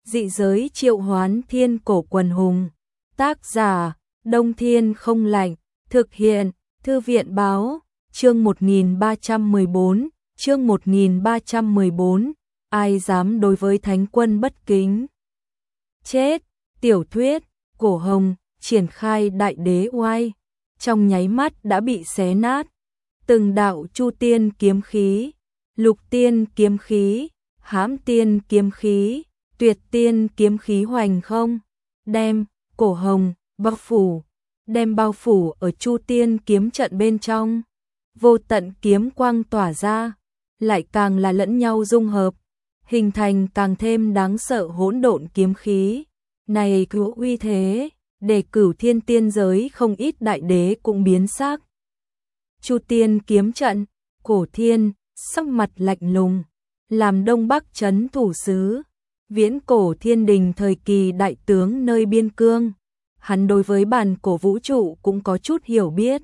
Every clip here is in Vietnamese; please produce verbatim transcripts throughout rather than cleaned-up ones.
Dị giới triệu hoán thiên cổ quần hùng. Tác giả, Đông Thiên Không Lạnh. Thực hiện, Thư viện Báo. Chương một nghìn ba trăm mười bốn, chương một nghìn ba trăm mười bốn, ai dám đối với thánh quân bất kính. Chết, tiểu thuyết, Cổ Hồng, triển khai đại đế oai, trong nháy mắt đã bị xé nát. Từng đạo chu tiên kiếm khí, lục tiên kiếm khí, hãm tiên kiếm khí, tuyệt tiên kiếm khí hoành không, đem Cổ Hồng bao phủ, đem bao phủ ở chu tiên kiếm trận bên trong. Vô tận kiếm quang tỏa ra, lại càng là lẫn nhau dung hợp, hình thành càng thêm đáng sợ hỗn độn kiếm khí. Này cứu uy thế, để Cửu Thiên tiên giới không ít đại đế cũng biến sắc. Chu tiên kiếm trận, Cổ Thiên sắc mặt lạnh lùng, làm Đông Bắc trấn thủ sứ, viễn cổ thiên đình thời kỳ đại tướng nơi biên cương, hắn đối với bản cổ vũ trụ cũng có chút hiểu biết.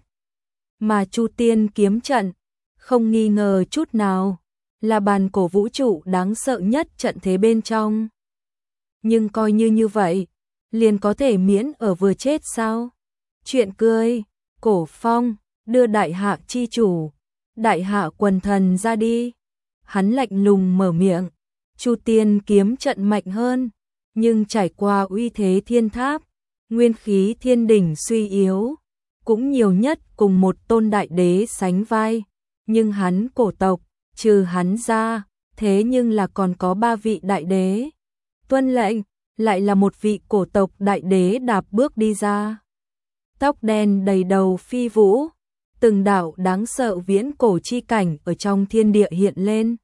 Mà Chu tiên kiếm trận, không nghi ngờ chút nào, là bản cổ vũ trụ đáng sợ nhất trận thế bên trong. Nhưng coi như như vậy, liền có thể miễn ở vừa chết sao? Chuyện cười, Cổ Phong, đưa đại hạ chi chủ, đại hạ quần thần ra đi. Hắn lạnh lùng mở miệng, Chu tiên kiếm trận mạnh hơn, nhưng trải qua uy thế thiên tháp, nguyên khí thiên đỉnh suy yếu, cũng nhiều nhất cùng một tôn đại đế sánh vai, nhưng hắn cổ tộc, trừ hắn ra, thế nhưng là còn có ba vị đại đế. Tuân lệnh, lại là một vị cổ tộc đại đế đạp bước đi ra. Tóc đen đầy đầu phi vũ, từng đạo đáng sợ viễn cổ chi cảnh ở trong thiên địa hiện lên.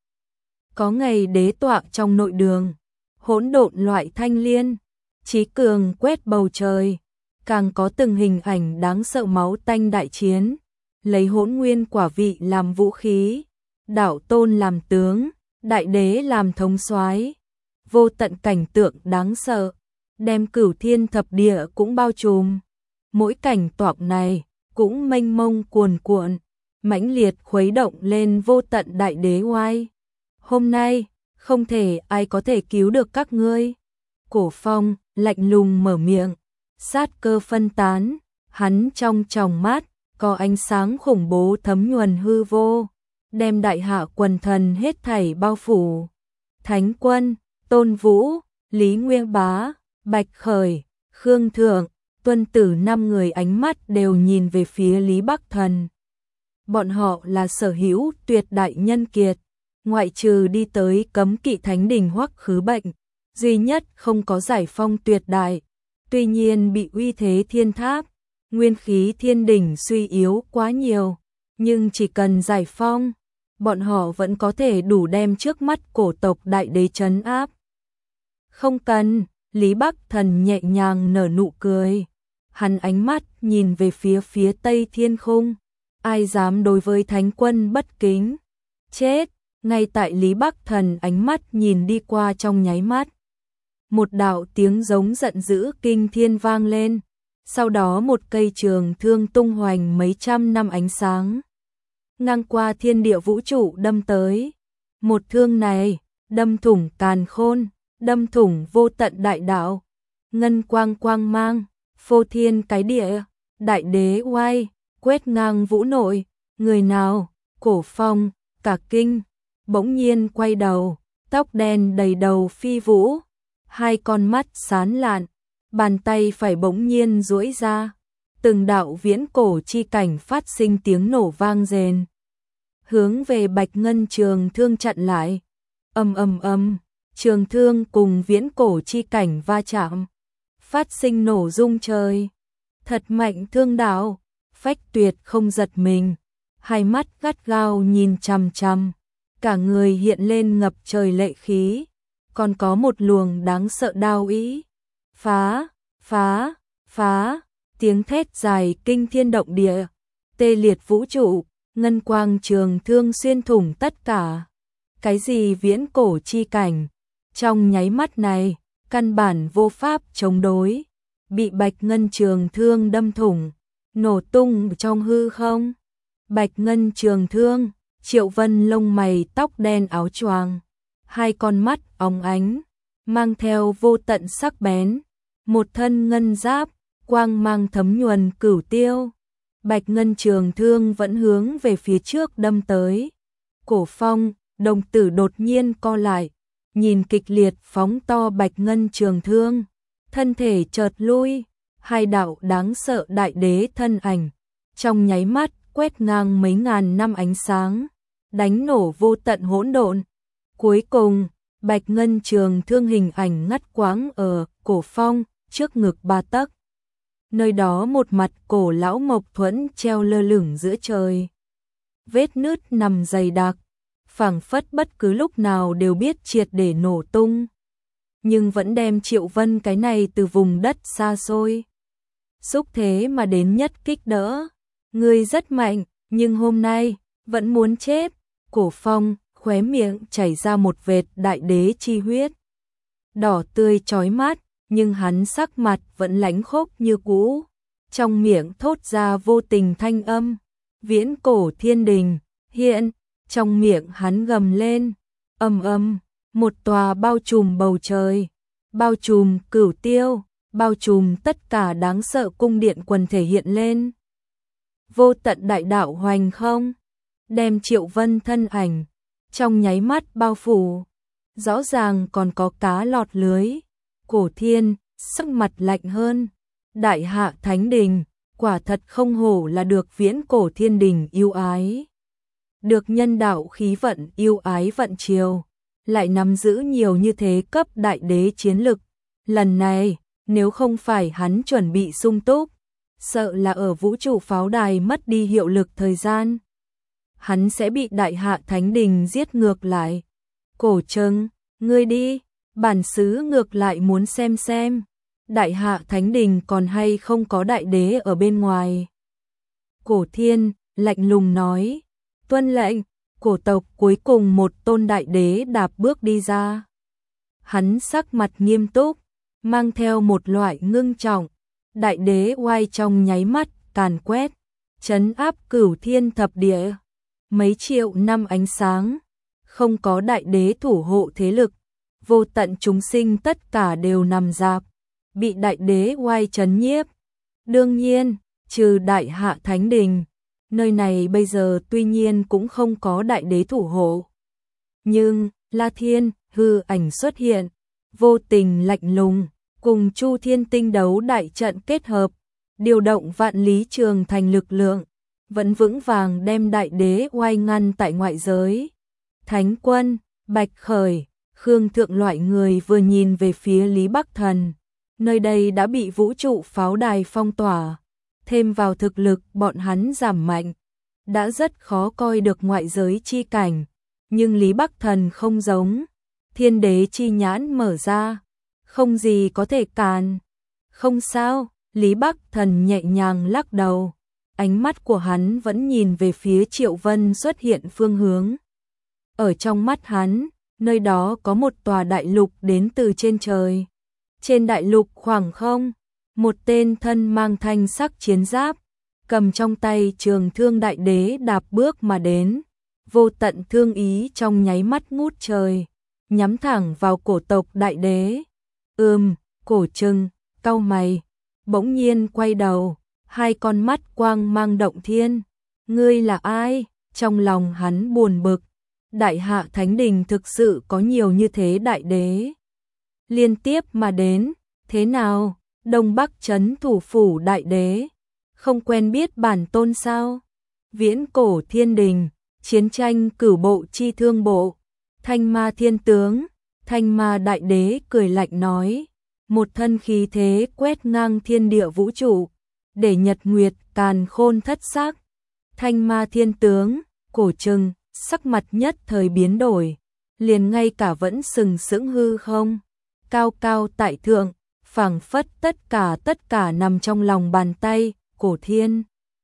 Có ngày đế tọa trong nội đường, hỗn độn loại thanh liên, chí cường quét bầu trời. Càng có từng hình ảnh đáng sợ máu tanh đại chiến, lấy hỗn nguyên quả vị làm vũ khí, đạo tôn làm tướng, đại đế làm thống soái, vô tận cảnh tượng đáng sợ, đem Cửu Thiên thập địa cũng bao trùm. Mỗi cảnh toạc này cũng mênh mông cuồn cuộn, mãnh liệt khuấy động lên vô tận đại đế oai. Hôm nay, không thể ai có thể cứu được các ngươi. Cổ Phong lạnh lùng mở miệng. Sát cơ phân tán, hắn trong tròng mắt có ánh sáng khủng bố thấm nhuần hư vô, đem đại hạ quần thần hết thảy bao phủ. Thánh Quân, Tôn Vũ, Lý Nguyên Bá, Bạch Khởi, Khương Thượng, Tuân Tử năm người ánh mắt đều nhìn về phía Lý Bắc Thần. Bọn họ là sở hữu tuyệt đại nhân kiệt, ngoại trừ đi tới cấm kỵ thánh đình Hoắc Khứ Bệnh, duy nhất không có giải phong tuyệt đại. Tuy nhiên bị uy thế thiên tháp, nguyên khí thiên đỉnh suy yếu quá nhiều, nhưng chỉ cần giải phong, bọn họ vẫn có thể đủ đem trước mắt cổ tộc đại đế trấn áp. Không cần, Lý Bắc Thần nhẹ nhàng nở nụ cười, hắn ánh mắt nhìn về phía phía tây thiên khung, ai dám đối với thánh quân bất kính, chết. Ngay tại Lý Bắc Thần ánh mắt nhìn đi qua trong nháy mắt, một đạo tiếng giống giận dữ kinh thiên vang lên, sau đó một cây trường thương tung hoành mấy trăm năm ánh sáng, ngang qua thiên địa vũ trụ đâm tới. Một thương này, đâm thủng càn khôn, đâm thủng vô tận đại đạo, ngân quang quang mang, phô thiên cái địa, đại đế oai, quét ngang vũ nội. Người nào? Cổ Phong, cả kinh, bỗng nhiên quay đầu, tóc đen đầy đầu phi vũ, hai con mắt sáng lạn, bàn tay phải bỗng nhiên duỗi ra, từng đạo viễn cổ chi cảnh phát sinh tiếng nổ vang rền, hướng về Bạch Ngân trường thương chặn lại. Ầm ầm ầm, trường thương cùng viễn cổ chi cảnh va chạm, phát sinh nổ rung trời. Thật mạnh thương đạo, Phách Tuyệt không giật mình, hai mắt gắt gao nhìn chằm chằm, cả người hiện lên ngập trời lệ khí. Còn có một luồng đáng sợ đao ý. Phá, phá, phá, tiếng thét dài kinh thiên động địa, tê liệt vũ trụ, ngân quang trường thương xuyên thủng tất cả. Cái gì viễn cổ chi cảnh, trong nháy mắt này, căn bản vô pháp chống đối, bị Bạch Ngân trường thương đâm thủng, nổ tung trong hư không. Bạch Ngân trường thương, Triệu Vân lông mày tóc đen áo choàng, hai con mắt óng ánh, mang theo vô tận sắc bén, một thân ngân giáp, quang mang thấm nhuần cửu tiêu. Bạch ngân trường thương vẫn hướng về phía trước đâm tới. Cổ Phong, đồng tử đột nhiên co lại, nhìn kịch liệt phóng to bạch ngân trường thương, thân thể chợt lui, hai đạo đáng sợ đại đế thân ảnh, trong nháy mắt quét ngang mấy ngàn năm ánh sáng, đánh nổ vô tận hỗn độn. Cuối cùng, bạch ngân trường thương hình ảnh ngắt quãng ở Cổ Phong, trước ngực ba tấc. Nơi đó một mặt cổ lão mộc thuẫn treo lơ lửng giữa trời. Vết nứt nằm dày đặc, phảng phất bất cứ lúc nào đều biết triệt để nổ tung. Nhưng vẫn đem Triệu Vân cái này từ vùng đất xa xôi. Xúc thế mà đến nhất kích đỡ. Ngươi rất mạnh, nhưng hôm nay, vẫn muốn chết. Cổ Phong, khóe miệng chảy ra một vệt đại đế chi huyết. Đỏ tươi chói mắt, nhưng hắn sắc mặt vẫn lãnh khốc như cũ. Trong miệng thốt ra vô tình thanh âm. Viễn cổ thiên đình, hiện, trong miệng hắn gầm lên. Ầm ầm, một tòa bao trùm bầu trời, bao trùm cửu tiêu, bao trùm tất cả đáng sợ cung điện quần thể hiện lên. Vô tận đại đạo hoành không, đem Triệu Vân thân ảnh, trong nháy mắt bao phủ. Rõ ràng còn có cá lọt lưới. Cổ Thiên, sắc mặt lạnh hơn. Đại hạ thánh đình, quả thật không hổ là được viễn cổ thiên đình yêu ái. Được nhân đạo khí vận yêu ái vận chiều, lại nắm giữ nhiều như thế cấp đại đế chiến lực. Lần này, nếu không phải hắn chuẩn bị sung túc, sợ là ở vũ trụ pháo đài mất đi hiệu lực thời gian. Hắn sẽ bị đại hạ thánh đình giết ngược lại. Cổ Trừng, ngươi đi, bản xứ ngược lại muốn xem xem. Đại hạ thánh đình còn hay không có đại đế ở bên ngoài. Cổ Thiên, lạnh lùng nói. Tuân lệnh, cổ tộc cuối cùng một tôn đại đế đạp bước đi ra. Hắn sắc mặt nghiêm túc, mang theo một loại ngưng trọng. Đại đế oai trong nháy mắt, càn quét, trấn áp cửu thiên thập địa. Mấy triệu năm ánh sáng, không có đại đế thủ hộ thế lực. Vô tận chúng sinh tất cả đều nằm rạp, bị đại đế oai trấn nhiếp. Đương nhiên, trừ đại hạ thánh đình, nơi này bây giờ tuy nhiên cũng không có đại đế thủ hộ. Nhưng, La Thiên, hư ảnh xuất hiện, vô tình lạnh lùng, cùng Chu Thiên tinh đấu đại trận kết hợp, điều động vạn lý trường thành lực lượng, vẫn vững vàng đem đại đế oai ngăn tại ngoại giới. Thánh Quân, Bạch Khởi, Khương Thượng loại người vừa nhìn về phía Lý Bắc Thần, nơi đây đã bị vũ trụ pháo đài phong tỏa, thêm vào thực lực bọn hắn giảm mạnh, đã rất khó coi được ngoại giới chi cảnh, nhưng Lý Bắc Thần không giống, thiên đế chi nhãn mở ra, không gì có thể cản. Không sao, Lý Bắc Thần nhẹ nhàng lắc đầu, ánh mắt của hắn vẫn nhìn về phía Triệu Vân xuất hiện phương hướng. Ở trong mắt hắn, nơi đó có một tòa đại lục đến từ trên trời. Trên đại lục khoảng không, một tên thân mang thanh sắc chiến giáp, cầm trong tay trường thương đại đế đạp bước mà đến. Vô tận thương ý trong nháy mắt ngút trời, nhắm thẳng vào cổ tộc đại đế. Ừm, Cổ Trừng, cau mày, bỗng nhiên quay đầu, hai con mắt quang mang động thiên. Ngươi là ai? Trong lòng hắn buồn bực. Đại hạ thánh đình thực sự có nhiều như thế đại đế liên tiếp mà đến. Thế nào? Đông Bắc trấn thủ phủ đại đế không quen biết bản tôn sao? Viễn cổ thiên đình, chiến tranh cửu bộ chi thương bộ, Thanh Ma thiên tướng. Thanh Ma đại đế cười lạnh nói, một thân khí thế quét ngang thiên địa vũ trụ, để nhật nguyệt càn khôn thất sắc. Thanh Ma thiên tướng, Cổ Trừng, sắc mặt nhất thời biến đổi, liền ngay cả vẫn sừng sững hư không, cao cao tại thượng, phảng phất tất cả tất cả nằm trong lòng bàn tay. Cổ Thiên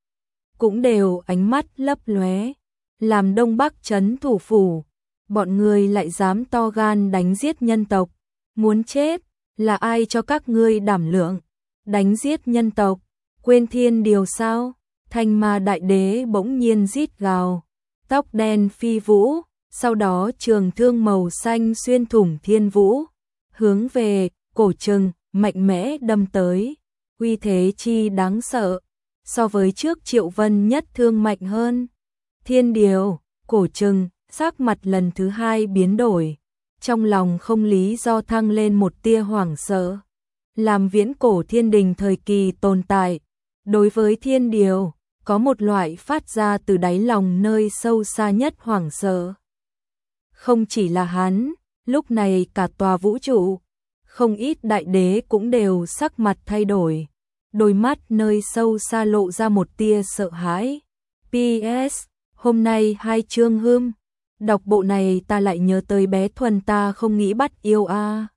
cũng đều ánh mắt lấp lóe, làm Đông Bắc trấn thủ phủ, bọn người lại dám to gan đánh giết nhân tộc, muốn chết, là ai cho các ngươi đảm lượng, đánh giết nhân tộc, quên thiên điều sao? Thanh Ma đại đế bỗng nhiên rít gào, tóc đen phi vũ, sau đó trường thương màu xanh xuyên thủng thiên vũ, hướng về cổ trừng, mạnh mẽ đâm tới, uy thế chi đáng sợ, so với trước Triệu Vân nhất thương mạnh hơn. Thiên điều, cổ trừng, sắc mặt lần thứ hai biến đổi, trong lòng không lý do thăng lên một tia hoảng sợ. Làm viễn cổ thiên đình thời kỳ tồn tại, đối với thiên điều, có một loại phát ra từ đáy lòng nơi sâu xa nhất hoảng sợ. Không chỉ là hắn, lúc này cả tòa vũ trụ, không ít đại đế cũng đều sắc mặt thay đổi, đôi mắt nơi sâu xa lộ ra một tia sợ hãi. pê ét. Hôm nay hai chương hương, đọc bộ này ta lại nhớ tới bé Thuần ta không nghĩ bắt yêu a.